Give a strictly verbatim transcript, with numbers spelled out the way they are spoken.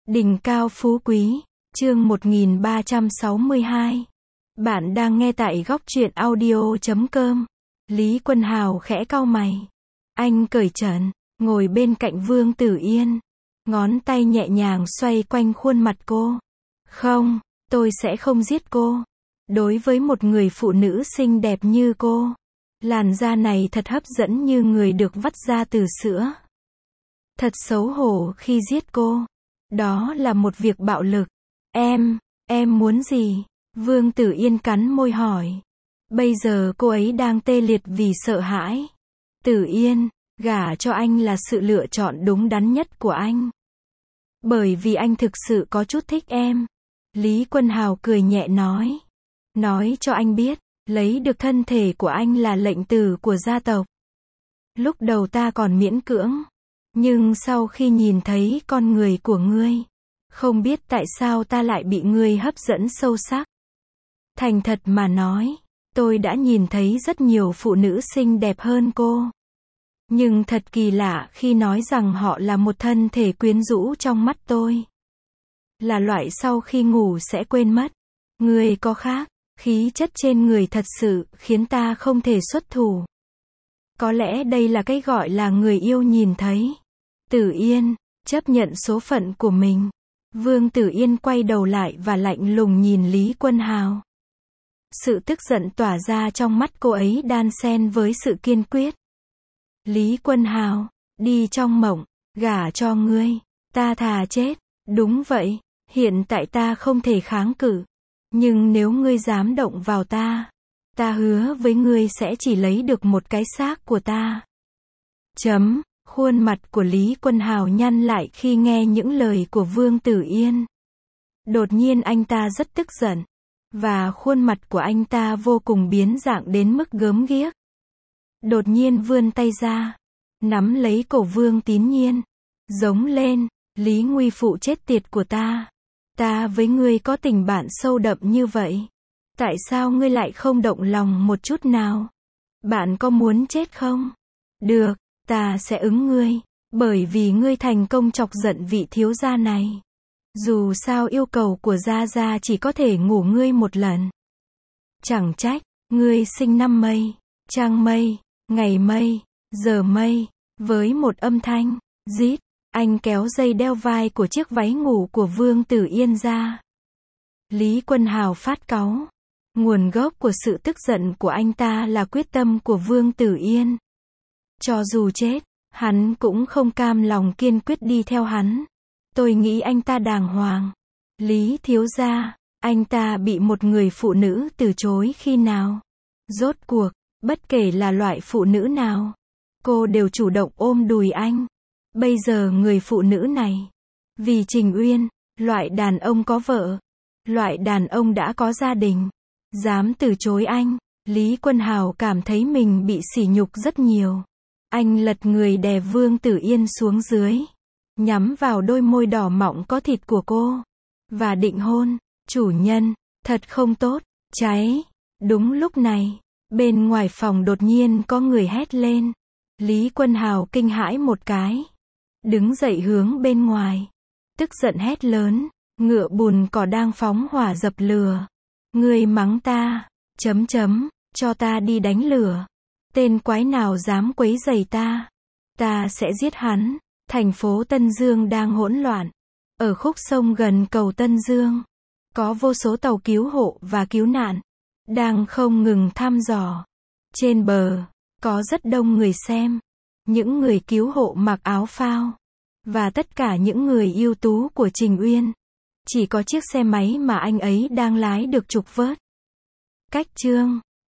Đỉnh cao phú quý, chương một nghìn ba trăm sáu mươi hai. Bạn đang nghe tại góc truyện audio chấm com. Lý Quân Hào khẽ cau mày. Anh cởi trần, ngồi bên cạnh Vương Tử Yên. Ngón tay nhẹ nhàng xoay quanh khuôn mặt cô. Không, tôi sẽ không giết cô. Đối với một người phụ nữ xinh đẹp như cô, làn da này thật hấp dẫn như người được vắt ra từ sữa. Thật xấu hổ khi giết cô. Đó là một việc bạo lực. Em, em muốn gì? Vương Tử Yên cắn môi hỏi. Bây giờ cô ấy đang tê liệt vì sợ hãi. Tử Yên, gả cho anh là sự lựa chọn đúng đắn nhất của anh. Bởi vì anh thực sự có chút thích em. Lý Quân Hào cười nhẹ nói. Nói cho anh biết, lấy được thân thể của anh là lệnh tử của gia tộc. Lúc đầu ta còn miễn cưỡng. Nhưng sau khi nhìn thấy con người của ngươi, không biết tại sao ta lại bị ngươi hấp dẫn sâu sắc. Thành thật mà nói, tôi đã nhìn thấy rất nhiều phụ nữ xinh đẹp hơn cô. Nhưng thật kỳ lạ khi nói rằng họ là một thân thể quyến rũ trong mắt tôi. Là loại sau khi ngủ sẽ quên mất. Ngươi có khác, khí chất trên người thật sự khiến ta không thể xuất thủ. Có lẽ đây là cái gọi là người yêu nhìn thấy. Tử Yên, chấp nhận số phận của mình. Vương Tử Yên quay đầu lại và lạnh lùng nhìn Lý Quân Hào. Sự tức giận tỏa ra trong mắt cô ấy đan xen với sự kiên quyết. Lý Quân Hào, đi trong mộng, gả cho ngươi, ta thà chết. Đúng vậy, hiện tại ta không thể kháng cự. Nhưng nếu ngươi dám động vào ta, ta hứa với ngươi sẽ chỉ lấy được một cái xác của ta. Chấm. Khuôn mặt của Lý Quân Hào nhăn lại khi nghe những lời của Vương Tử Yên. Đột nhiên anh ta rất tức giận. Và khuôn mặt của anh ta vô cùng biến dạng đến mức gớm ghiếc. Đột nhiên vươn tay ra. Nắm lấy cổ Vương Tín Nhiên. Giống lên, Lý Nguy phụ chết tiệt của ta. Ta với ngươi có tình bạn sâu đậm như vậy. Tại sao ngươi lại không động lòng một chút nào? Bạn có muốn chết không? Được. Ta sẽ ứng ngươi, bởi vì ngươi thành công chọc giận vị thiếu gia này. Dù sao yêu cầu của gia gia chỉ có thể ngủ ngươi một lần. Chẳng trách, ngươi sinh năm mây, trăng mây, ngày mây, giờ mây, với một âm thanh, rít, anh kéo dây đeo vai của chiếc váy ngủ của Vương Tử Yên ra. Lý Quân Hào phát cáu. Nguồn gốc của sự tức giận của anh ta là quyết tâm của Vương Tử Yên. Cho dù chết, hắn cũng không cam lòng kiên quyết đi theo hắn. Tôi nghĩ anh ta đàng hoàng. Lý thiếu gia, anh ta bị một người phụ nữ từ chối khi nào? Rốt cuộc, bất kể là loại phụ nữ nào, cô đều chủ động ôm đùi anh. Bây giờ người phụ nữ này, vì Trình Uyên, loại đàn ông có vợ, loại đàn ông đã có gia đình, dám từ chối anh. Lý Quân Hào cảm thấy mình bị sỉ nhục rất nhiều. Anh lật người đè Vương Tử Yên xuống dưới, nhắm vào đôi môi đỏ mọng có thịt của cô, và định hôn. Chủ nhân, thật không tốt, cháy. Đúng lúc này, bên ngoài phòng đột nhiên có người hét lên. Lý Quân Hào kinh hãi một cái, đứng dậy hướng bên ngoài, tức giận hét lớn, ngựa bùn cỏ đang phóng hỏa dập lửa. Ngươi mắng ta, chấm chấm, cho ta đi đánh lửa. Tên quái nào dám quấy rầy ta, ta sẽ giết hắn. Thành phố Tân Dương đang hỗn loạn. Ở khúc sông gần cầu Tân Dương, có vô số tàu cứu hộ và cứu nạn, đang không ngừng thăm dò. Trên bờ, có rất đông người xem. Những người cứu hộ mặc áo phao, và tất cả những người ưu tú của Trình Uyên. Chỉ có chiếc xe máy mà anh ấy đang lái được trục vớt. Cách chương